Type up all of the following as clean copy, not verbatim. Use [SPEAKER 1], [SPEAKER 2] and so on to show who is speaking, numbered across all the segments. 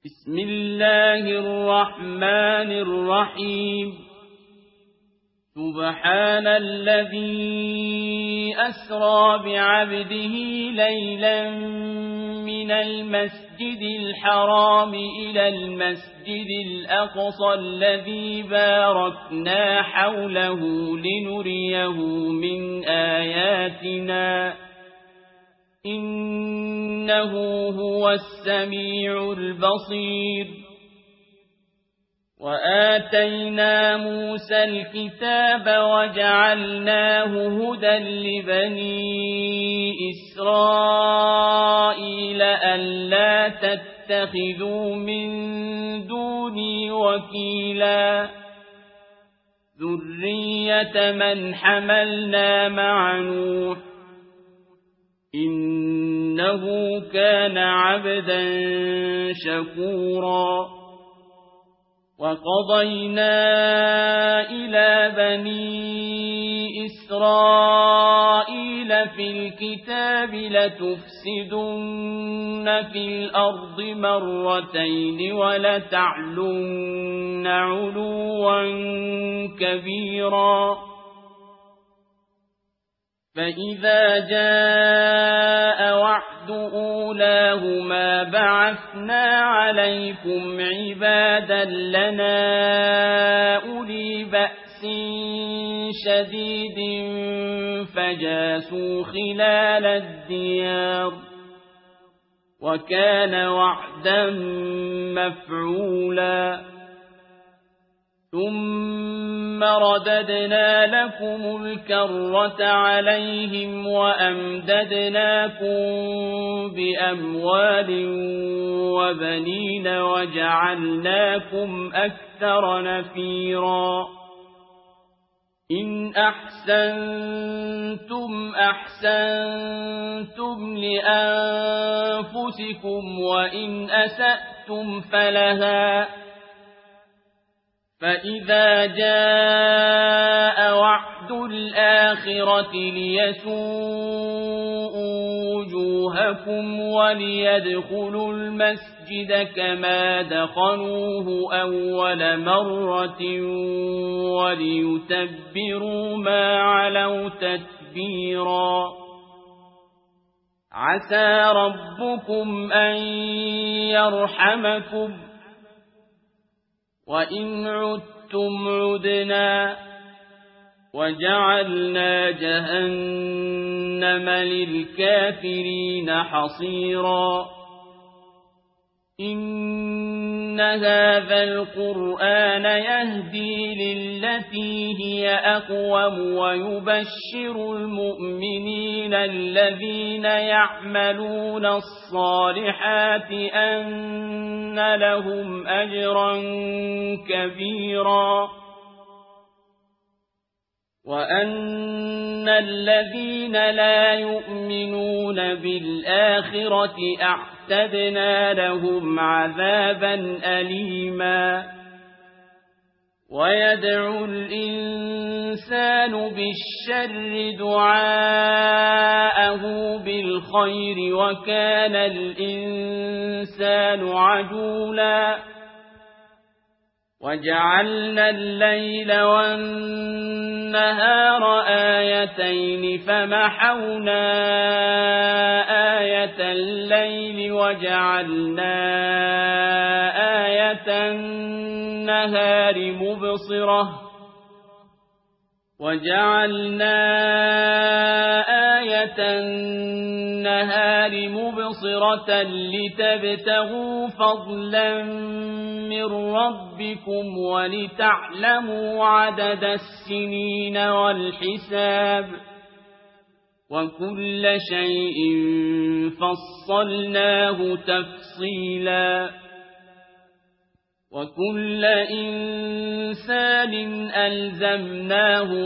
[SPEAKER 1] بسم الله الرحمن الرحيم سبحان الذي أسرى بعبده ليلا من المسجد الحرام إلى المسجد الأقصى الذي باركنا حوله لنريه من آياتنا إنه هو السميع البصير وآتينا موسى الكتاب وجعلناه هدى لبني إسرائيل ألا تتخذوا من دوني وكيلا ذرية من حملنا مع نوح إنه كان عبدا شكورا وقضينا إلى بني إسرائيل في الكتاب لتفسدن في الأرض مرتين ولتعلن علوا كبيرا فإذا جاء وعد أولاهما بعثنا عليكم عبادا لنا أولي بأس شديد فجاسوا خلال الديار وكان وعدا مفعولا ثم رددنا لكم الكرة عليهم وأمددناكم بأموال وبنين وجعلناكم أكثر نفيرا إن أحسنتم لأنفسكم وإن أسأتم فلها فإذا جاء وعد الآخرة ليسوءوا وجوهكم وليدخلوا المسجد كما دخلوه أول مرة وليتبروا ما علوا تتبيرا عسى ربكم أن يرحمكم وإن عدتم عدنا وجعلنا جهنم للكافرين حصيرا إن هذا القرآن يهدي للتي هي أقوم ويبشر المؤمنين الذين يعملون الصالحات أن لهم أجرا كبيرا وأن الذين لا يؤمنون بالآخرة أعتدنا لهم عذابا أليما ويدعو الإنسان بالشر دعاءه بالخير وكان الإنسان عجولا وجعلنا الليل والنهار آيتين فمحونا آية الليل وجعلنا آية النهار مبصرة لتبتغوا فضلا من ربكم ولتعلموا عدد السنين والحساب وكل شيء فصلناه تفصيلا وكل إنسان ألزمناه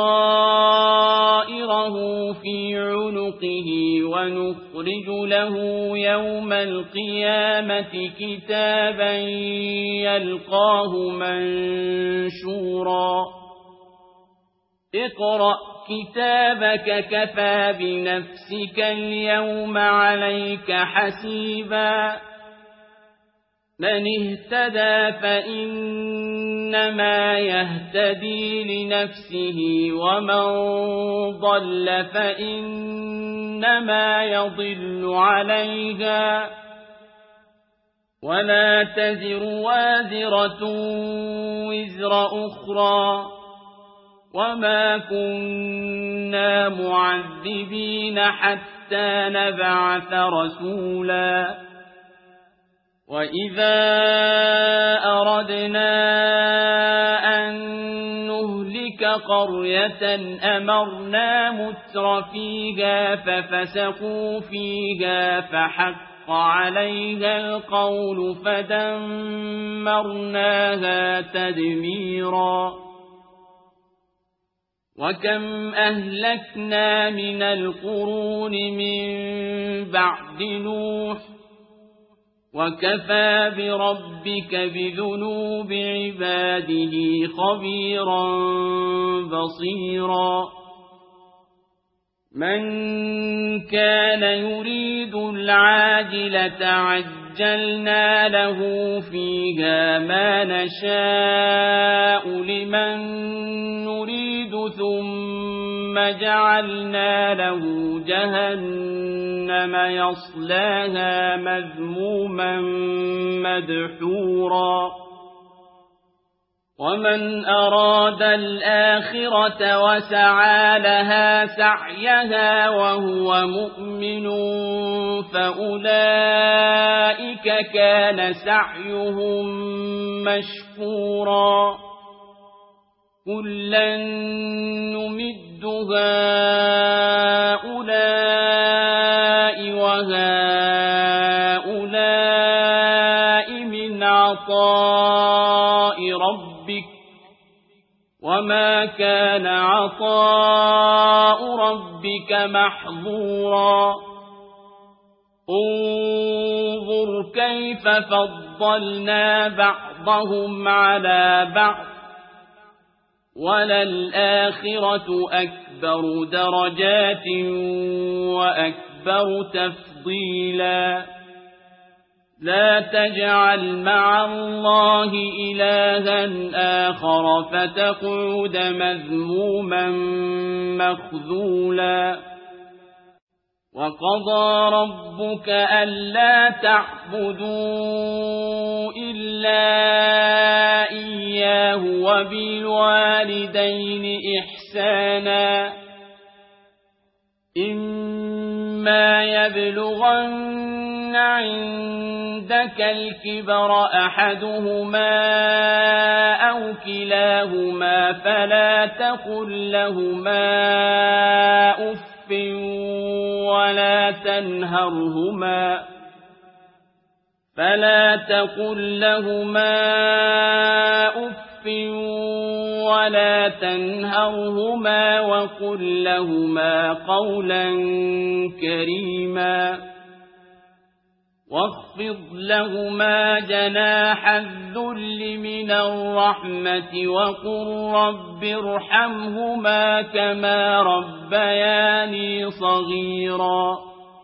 [SPEAKER 1] طائره في عنقه ونخرج له يوم القيامة كتابا يلقاه منشورا اقرأ كتابك كفى بنفسك اليوم عليك حسيبا من اهتدى فإنما يهتدي لنفسه ومن ضل فإنما يضل عليها ولا تزر وازرة وزر أخرى وما كنا معذبين حتى نبعث رسولا وإذا أردنا أن نهلك قرية أمرنا مترفيها ففسقوا فيها فحق عليها القول فدمرناها تدميرا وكم أهلكنا من القرون من بعد نوح وكفى بربك بذنوب عباده خبيرا بصيرا من كان يريد العاجلة عجلنا له فيها ما نشاء لمن نريد ثم جعلنا له جهنم يصلاها مذموما مدحورا ومن أراد الآخرة وسعى لها سعيها وهو مؤمن فأولئك كان سعيهم مشكورا كلا نمد هؤلاء وهؤلاء من عطاء ربك وما كان عطاء ربك محظورا انظر كيف فضلنا بعضهم على بعض وللآخرة أكبر درجات وأكبر تفضيلا لا تجعل مع الله إلها آخر فتقعد مذموما مخذولا وقضى ربك ألا تعبدوا إلا إياه وبالوالدين إحسانا إما يبلغن عندك الكبر أحدهما أو كلاهما فلا تقل لهما أف ولا تنهرهما وقل لهما قولا كريما واخفض لهما جناح الذل من الرحمة وقل رب ارحمهما كما ربياني صغيرا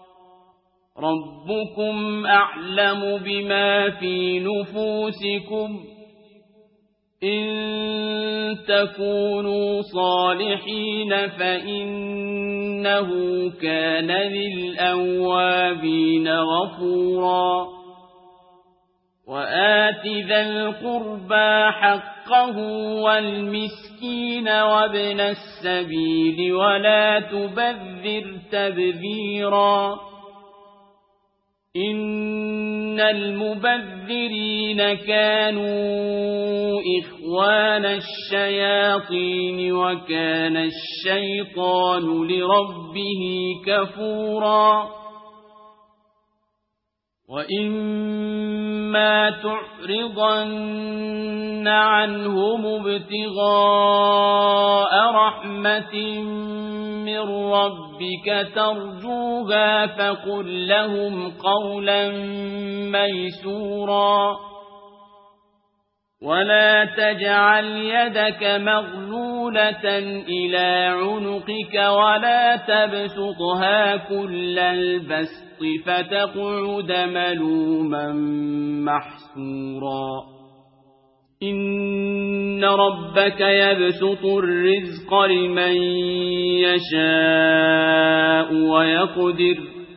[SPEAKER 1] ربكم أعلم بما في نفوسكم إن تكونوا صالحين فإنه كان للأوابين غفورا وآت ذا القربى حقه والمسكين وابن السبيل ولا تبذر تبذيرا إن المبذرين كانوا إخوان الشياطين وكان الشيطان لربه كفورا وإما تعرضن عنهم ابتغاء رحمة من ربك ترجوها فقل لهم قولا ميسورا ولا تجعل يدك مغلولة إلى عنقك ولا تبسطها كل البسط فتقعد ملوما محسورا إن ربك يبسط الرزق لمن يشاء ويقدر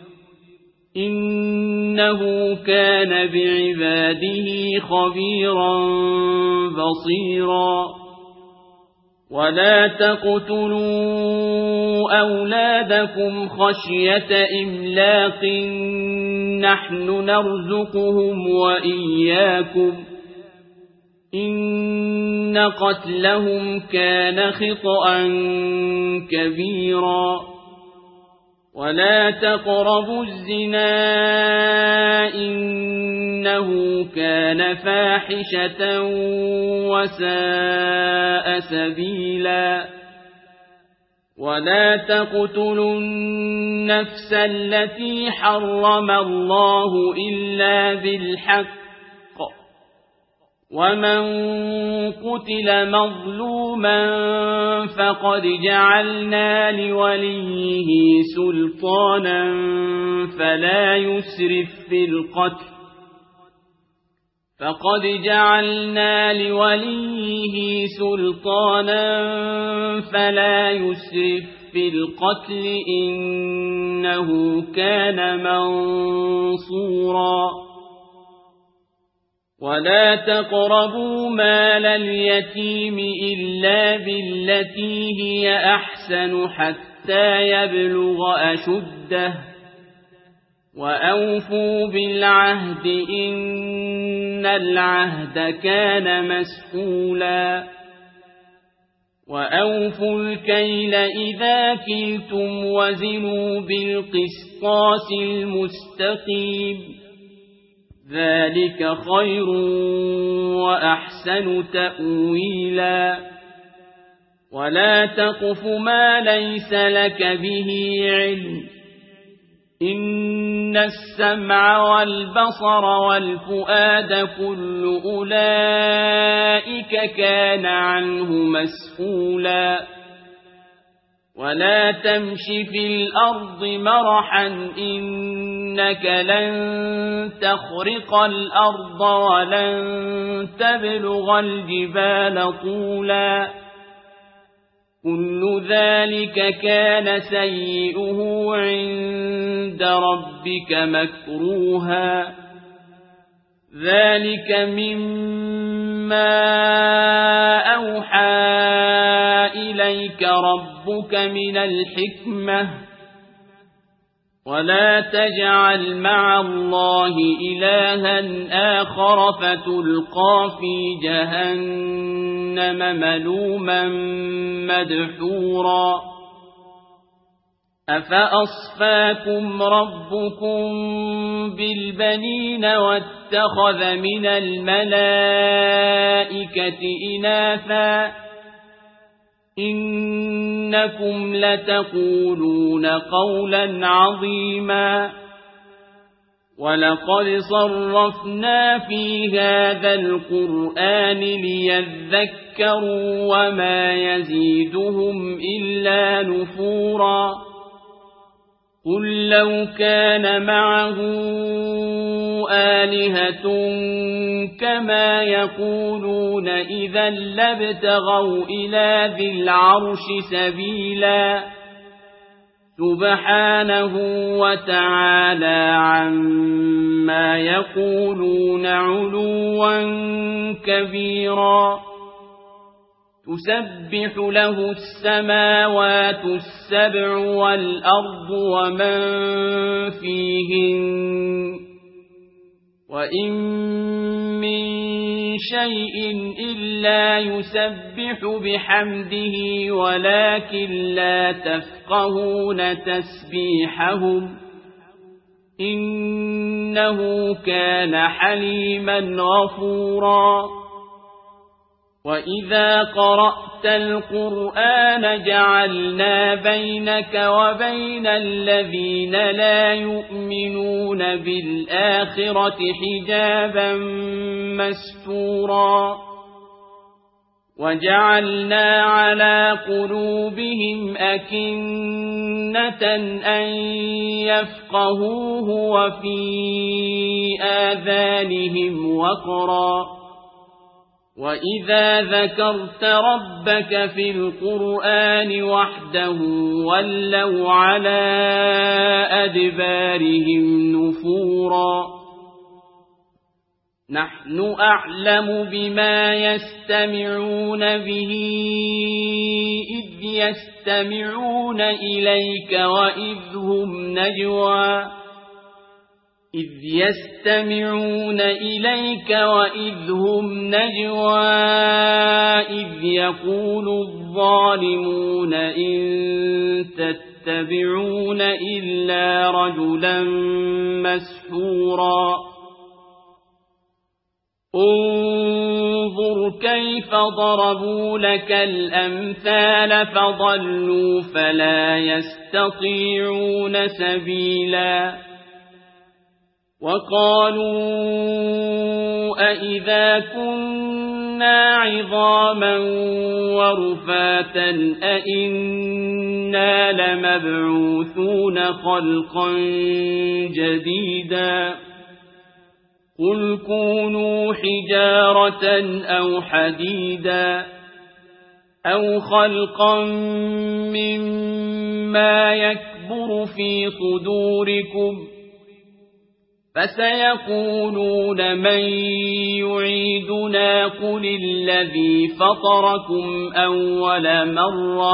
[SPEAKER 1] إنه كان بعباده خبيرا بصيرا ولا تقتلوا أولادكم خشية إملاق نحن نرزقهم وإياكم إن قتلهم كان خطأ كبيرا ولا تقربوا الزنا إنه كان فاحشة وساء سبيلا ولا تقتلوا النفس التي حرم الله إلا بالحق ومن قتل مظلوما فقد جعلنا لوليه سلطانا فلا يسرف في القتل إنه كان منصورا ولا تقربوا مال اليتيم إلا بالتي هي أحسن حتى يبلغ أشده وأوفوا بالعهد إن العهد كان مسئولا وأوفوا الكيل إذا كلتم وزنوا بالقسطاس المستقيم ذلك خير وأحسن تأويلا ولا تقف ما ليس لك به علم إن السمع والبصر والفؤاد كل أولئك كان عنه مسؤولا ولا تمش في الأرض مرحا إنك لن تخرق الأرض ولن تبلغ الجبال طولا كل ذلك كان سيئه عند ربك مكروها ذلك مما أوحى إليك ربك من الحكمة ولا تجعل مع الله إلها آخر فتلقى في جهنم ملوما مدحورا أفأصفاكم ربكم بالبنين واتخذ من الملائكة إناثا إنكم لتقولون قولا عظيما ولقد صرفنا في هذا القرآن ليذكروا وما يزيدهم إلا نفورا قل لو كان معه آلهة كما يقولون إذا لابتغوا إلى ذي العرش سبيلا سبحانه وتعالى عما يقولون علوا كبيرا تسبح له السماوات السبع والأرض ومن فيهن وإن من شيء إلا يسبح بحمده ولكن لا تفقهون تسبيحهم إنه كان حليما غفورا وإذا قرأت القرآن جعلنا بينك وبين الذين لا يؤمنون بالآخرة حجابا مستورا وجعلنا على قلوبهم أكنة أن يفقهوه وفي آذانهم وقرا وإذا ذكرت ربك في القرآن وحده ولوا على أدبارهم نفورا نحن أعلم بما يستمعون به إذ يستمعون إليك وإذ هم نجوى إذ يقول الظالمون إن تتبعون إلا رجلا مسحورا انظر كيف ضربوا لك الأمثال فضلوا فلا يستطيعون سبيلا وقالوا أئذا كنا عظاما ورفاتا أئنا لمبعوثون خلقا جديدا قل كونوا حجارة أو حديدا أو خلقا مما يكبر في صدوركم فسيقولون من يعيدنا قل الذي فطركم أول مرة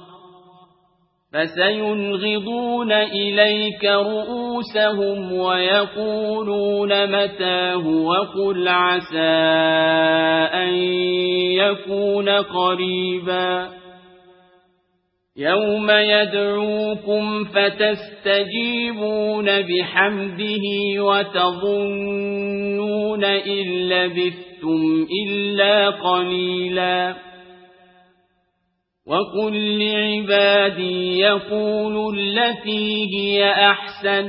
[SPEAKER 1] فسينغضون إليك رؤوسهم ويقولون متاه وقل عسى أن يكون قريبا يوم يدعوكم فتستجيبون بحمده وتظنون إن لبثتم إلا قليلا وقل لعبادي يقولوا التي هي أحسن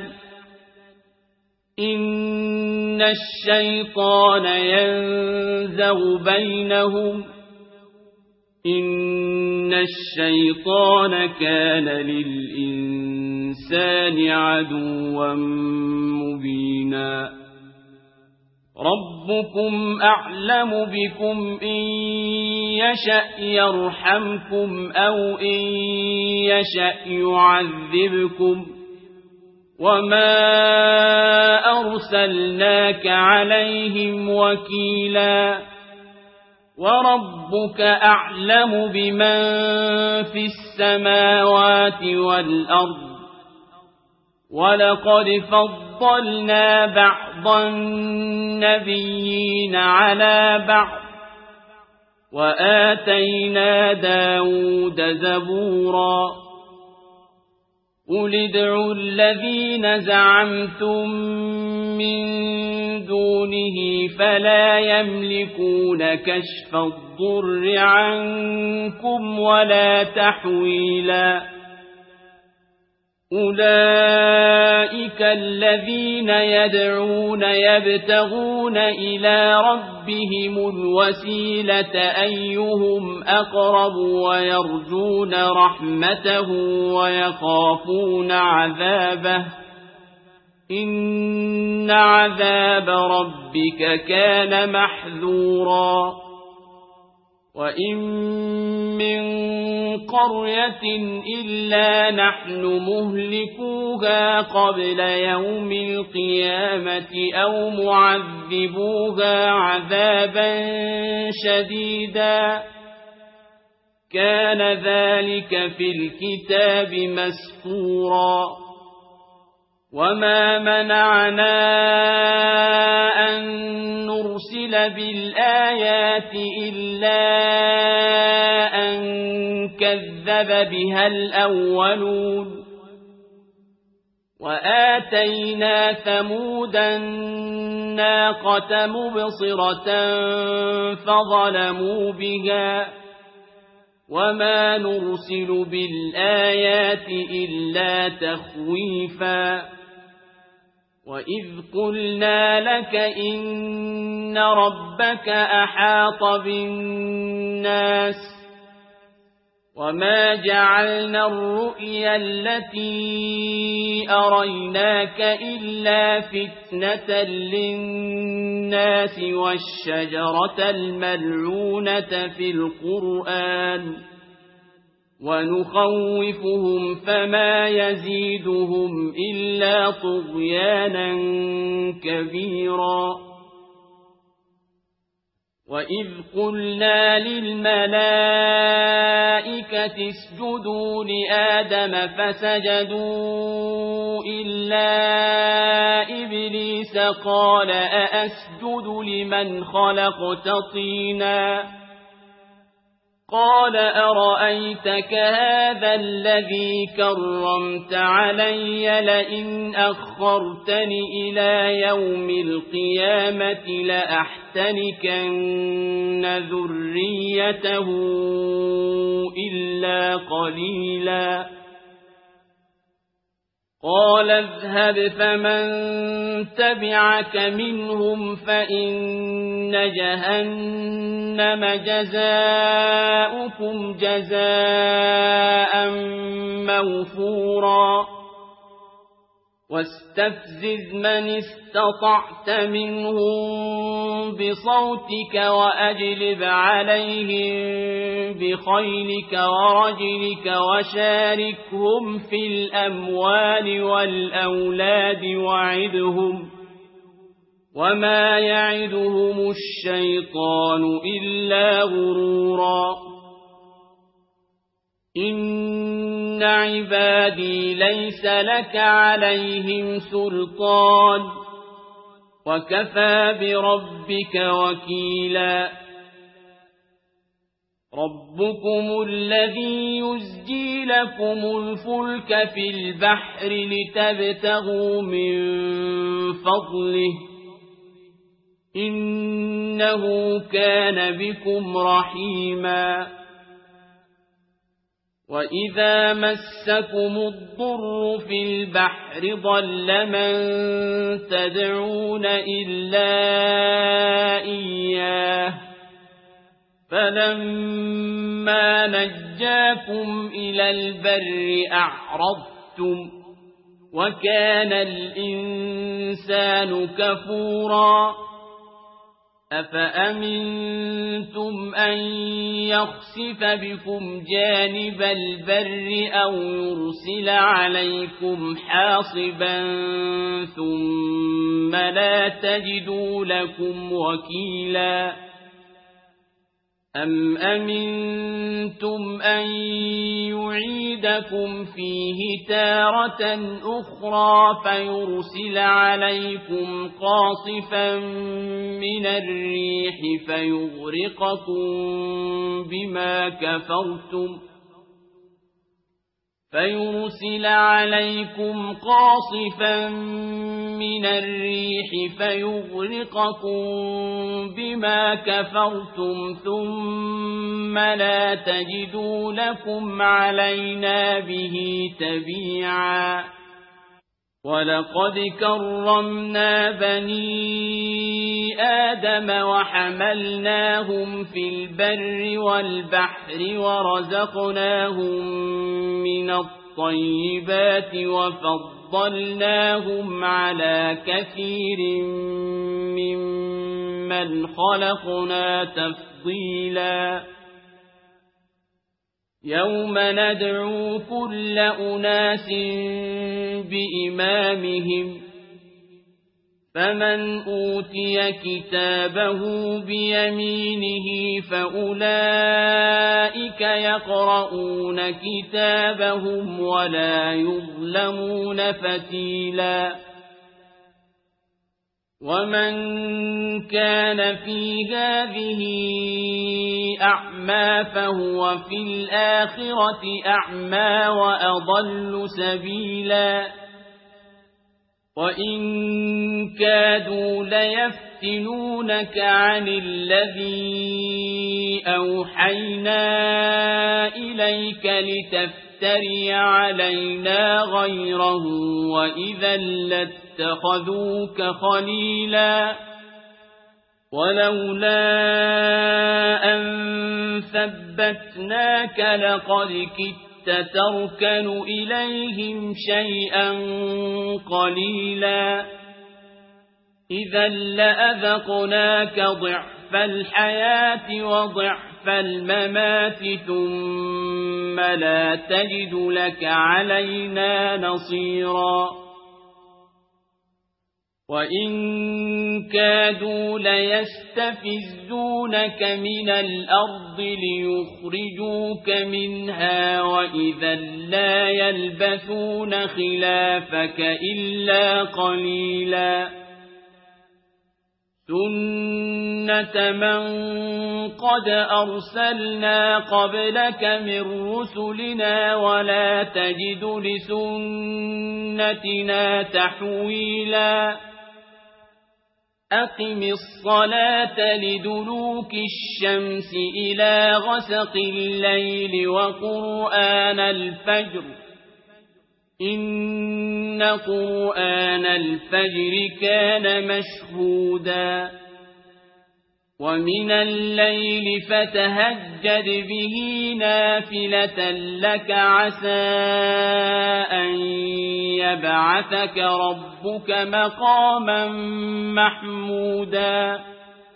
[SPEAKER 1] إن الشيطان ينزغ بينهم إن الشيطان كان للإنسان عدوا مبينا ربكم أعلم بكم إن يشأ يرحمكم أو إن يشأ يعذبكم وما أرسلناك عليهم وكيلا وربك أعلم بمن في السماوات والأرض ولقد فضلنا بعض النبيين على بعض وآتينا داود زبورا قل ادعوا الذين زعمتم من دونه فلا يملكون كشف الضر عنكم ولا تحويلا أولئك الذين يدعون يبتغون إلى ربهم الوسيلة أيهم أقرب ويرجون رحمته ويخافون عذابه إن عذاب ربك كان محذورا وإن من قرية إلا نحن مهلكوها قبل يوم القيامة أو معذبوها عذابا شديدا كان ذلك في الكتاب مسطورا وما منعنا أن نرسل بالآيات إلا أن كذب بها الأولون وآتينا ثمود الناقة مبصرة فظلموا بها وما نرسل بالآيات إلا تخويفا وإذ قلنا لك إن ربك أحاط بالناس وما جعلنا الرؤيا التي أريناك إلا فتنة للناس والشجرة الملعونة في القرآن ونخوفهم فما يزيدهم إلا طغيانا كبيرا وإذ قلنا للملائكة اسجدوا لآدم فسجدوا إلا إبليس قال أأسجد لمن خلقت طينا قال أرأيتك هذا الذي كرمت علي لئن أخرتني إلى يوم القيامة لأحتنكن ذريته إلا قليلا قال اذهب فمن تبعك منهم فإن جهنم جزاؤكم جزاء موفورا واستفزز من استطعت منهم بصوتك وأجلب عليهم بخيلك ورجلك وشاركهم في الأموال والأولاد وعدهم وما يعدهم الشيطان إلا غرورا إن عبادي ليس لك عليهم سلطان وكفى بربك وكيلا ربكم الذي يزجي لكم الفلك في البحر لتبتغوا من فضله إنه كان بكم رحيما وإذا مسكم الضر في البحر ضل من تدعون إلا إياه فلما نجاكم إلى البر أعرضتم وكان الإنسان كفورا أفأمنتم أن يخسف بكم جانب البر أو يرسل عليكم حاصبا ثم لا تجدوا لكم وكيلا أم أمنتم أن يعيدكم فيه تارة أخرى فيرسل عليكم قاصفا من الريح فيغرقكم بما كفرتم ثم لا تجدوا لكم علينا به تبيعا ولقد كرمنا بني آدم وحملناهم في البر والبحر ورزقناهم من الطيبات وفضلناهم على كثير ممن خلقنا تفضيلا يوم ندعو كل أناس بإمامهم فمن أوتي كتابه بيمينه فأولئك يقرؤون كتابهم ولا يظلمون فتيلا ومن كان في هذه أعمى فهو في الآخرة أعمى وأضل سبيلا وإن كادوا ليفتنونك عن الذي أوحينا إليك لتفتن تفتري علينا غيره وإذا لاتخذوك خليلا ولولا أن ثبتناك لقد كدت تركن إليهم شيئا قليلا إذا لأذقناك ضعف الحياة وضعف الممات ثم لا تجد لك علينا نصيرا وإن كادوا ليستفزونك من الأرض ليخرجوك منها وإذا لا يلبثون خلافك إلا قليلا سنة من قد أرسلنا قبلك من رسلنا ولا تجد لسنتنا تحويلا أقم الصلاة لدلوك الشمس إلى غسق الليل وقرآن الفجر إن قرآن الفجر كان مشهودا ومن الليل فتهجد به نافلة لك عسى أن يبعثك ربك مقاما محمودا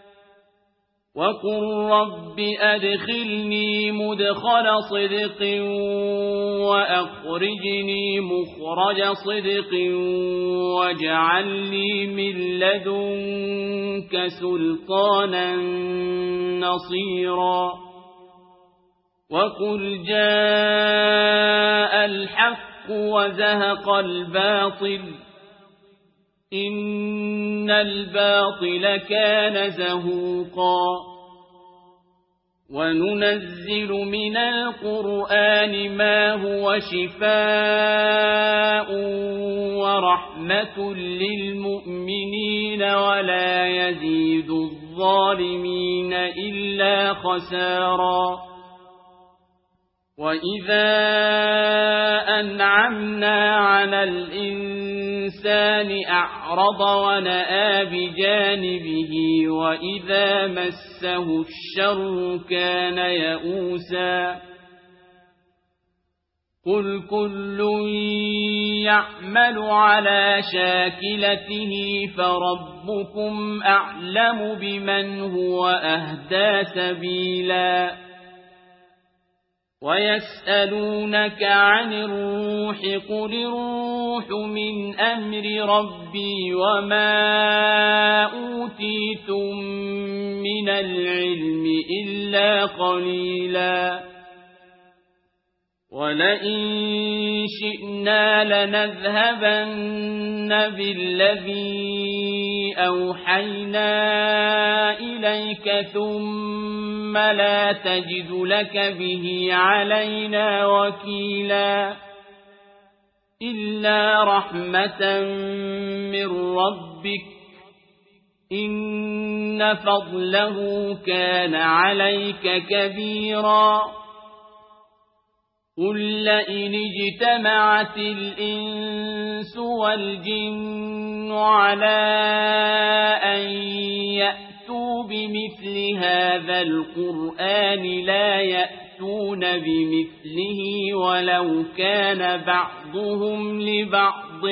[SPEAKER 1] وقل رب أدخلني مدخل صدق وأخرجني مخرج صدق واجعل لي من لدنك سلطانا نصيرا وقل جاء الحق وزهق الباطل إن الباطل كان زهوقا وننزل من القرآن ما هو شفاء ورحمة للمؤمنين ولا يزيد الظالمين إلا خسارا وإذا أنعمنا على الإنسان أعرض ونأى بجانبه وإذا مسه الشر كان يئوسا قل كل يعمل على شاكلته فربكم أعلم بمن هو أهدى سبيلا ويسألونك عن الروح قل الروح من أمر ربي وما أوتيتم من العلم إلا قليلا ولئن شئنا لنذهبن بالذي أوحينا إليك ثم لا تجد لك به علينا وكيلا إلا رحمة من ربك إن فضله كان عليك كبيرا قل لئن اجتمعت الإنس والجن على أن يأتوا بمثل هذا القرآن لا يأتون بمثله ولو كان بعضهم لبعض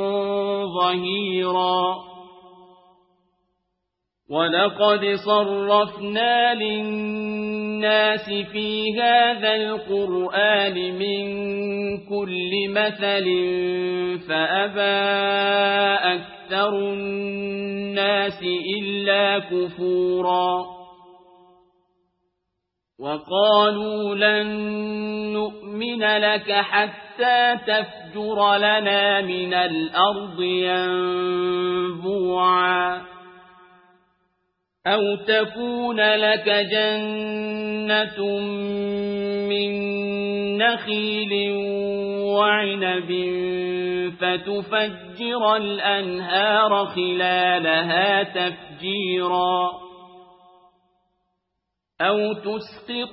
[SPEAKER 1] ظهيرا ولقد صرفنا للناس في هذا القرآن من كل مثل فأبى أكثر الناس إلا كفورا وقالوا لن نؤمن لك حتى تفجر لنا من الأرض ينبوعا أو تكون لك جنة من نخيل وعنب فتفجر الأنهار خلالها تفجيرا أو تسقط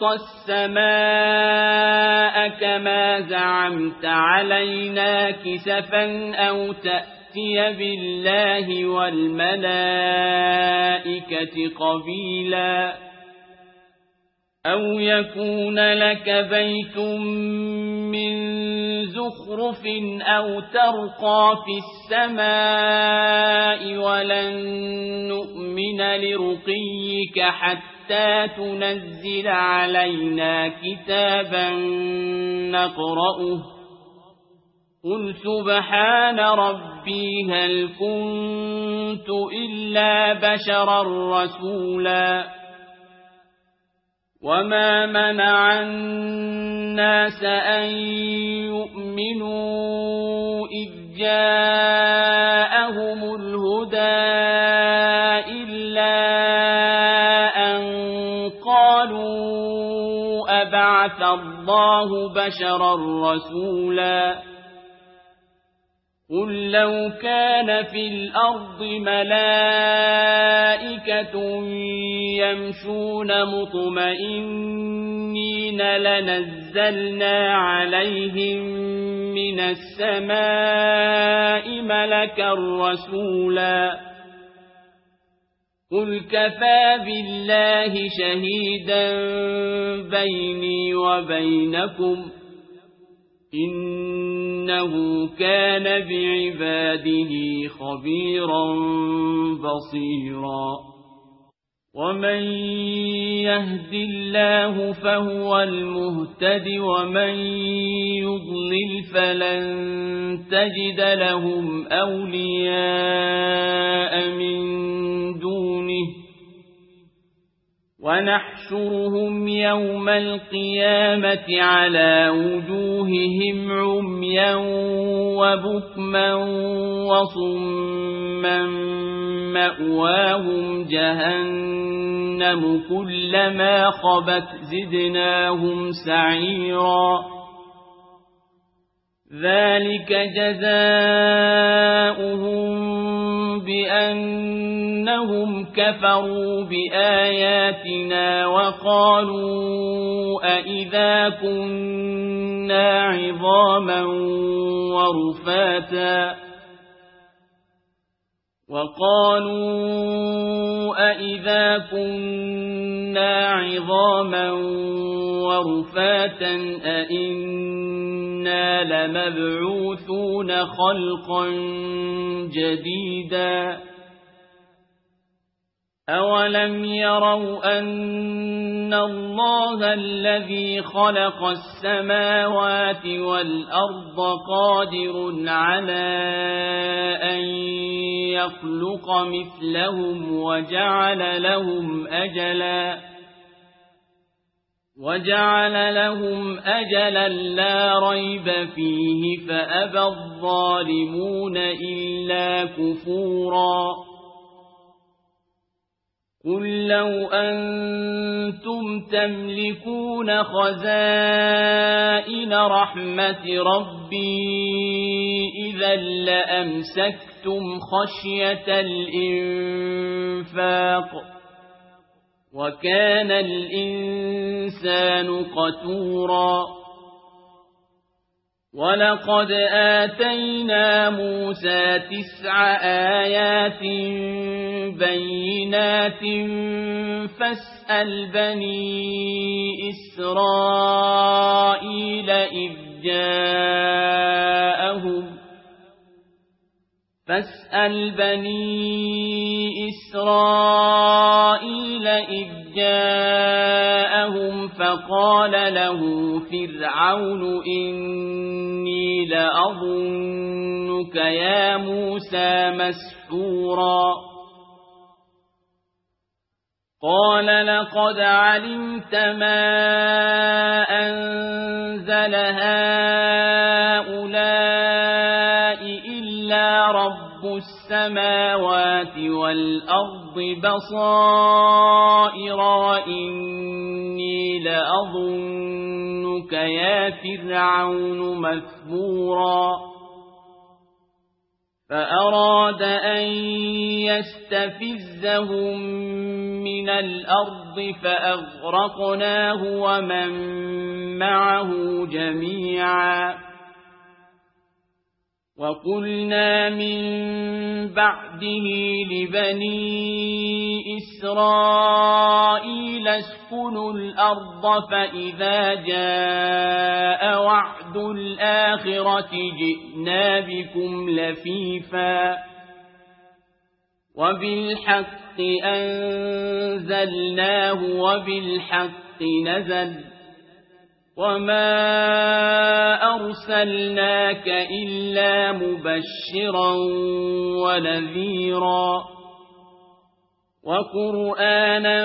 [SPEAKER 1] السماء كما زعمت علينا كسفا أو تأتي بالله والملائكة قبيلا أو يكون لك بيت من زخرف أو ترقى في السماء ولن نؤمن لرقيك حتى تنزل علينا كتابا نقرأه قل سبحان ربي هل كنت إلا بشرا رسولا وما منع الناس أن يؤمنوا إذ جاءهم الهدى إلا أن قالوا أبعث الله بشرا رسولا قل لو كان في الأرض ملائكة يمشون مطمئنين لنزلنا عليهم من السماء ملكا رسولا قل كفى بالله شهيدا بيني وبينكم إنه كان بعباده خبيرا بصيرا ومن يهد الله فهو المهتد ومن يضلل فلن تجد لهم أولياء من دونه ونحشرهم يوم القيامة على وجوههم عميا وبكما وصما مأواهم جهنم كلما خبت زدناهم سعيرا ذلك جزاؤهم بأنهم كفروا بآياتنا وقالوا أئذا كنا عظاما ورفاتا أئنا لمبعوثون خلقا جديدا أولم يروا أن الله الذي خلق السماوات والأرض قادر على أن يخلق مثلهم وجعل لهم أجلا لا ريب فيه فأبى الظالمون إلا كفورا قل لو أنتم تملكون خزائن رحمة ربي إذا لأمسكتم خشية الإنفاق وكان الإنسان قتورا ولقد آتينا موسى 9 آيات بينات فاسأل بني إسرائيل إذ جاءهم فقال له فرعون إني لأظنك يا موسى مسحورا قال لقد علمت ما أنزل هؤلاء إلا رب السماوات والأرض بصائر وإني لأظنك يا فرعون مثبورا فأراد أن يستفزهم من الأرض فأغرقناه ومن معه جميعا وقلنا من بعده لبني إسرائيل اسكنوا الأرض فإذا جاء وعد الآخرة جئنا بكم لفيفا وبالحق أنزلناه وبالحق نزل وما أرسلناك إلا مبشرا ونذيرا وقرآنا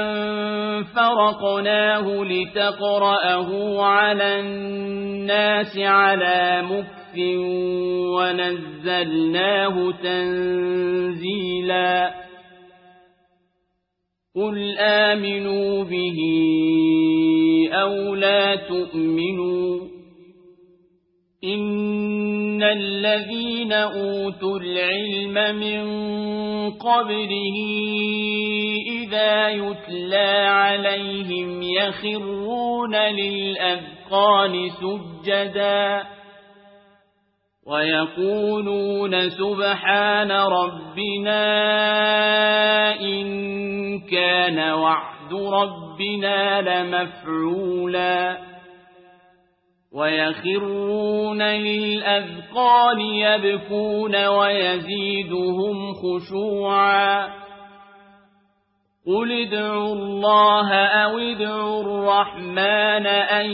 [SPEAKER 1] فرقناه لتقرأه على الناس على مكث ونزلناه تنزيلا قل آمنوا به أو لا تؤمنوا إن الذين أوتوا العلم من قبله إذا يتلى عليهم يخرون للأذقان سجدا ويقولون سبحان ربنا إن كان وعد ربنا لمفعولا ويخرون للأذقان يبكون ويزيدهم خشوعا قل ادعوا الله أو ادعوا الرحمن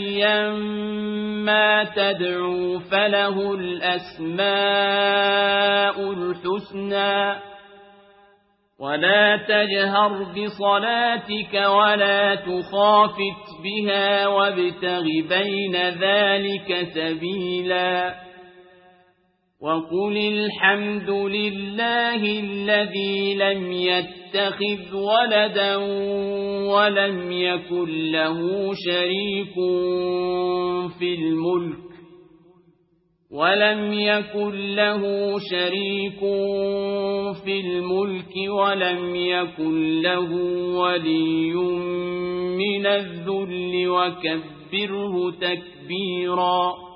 [SPEAKER 1] أيما تدعوا فله الأسماء الحسنى ولا تجهر بصلاتك ولا تخافت بها وابتغ بين ذلك سبيلا وقل الحمد لله الذي لم يتخذ ولدا ولم يكن له شريك في الملك ولم يكن له ولي من الذل وكبره تكبيرا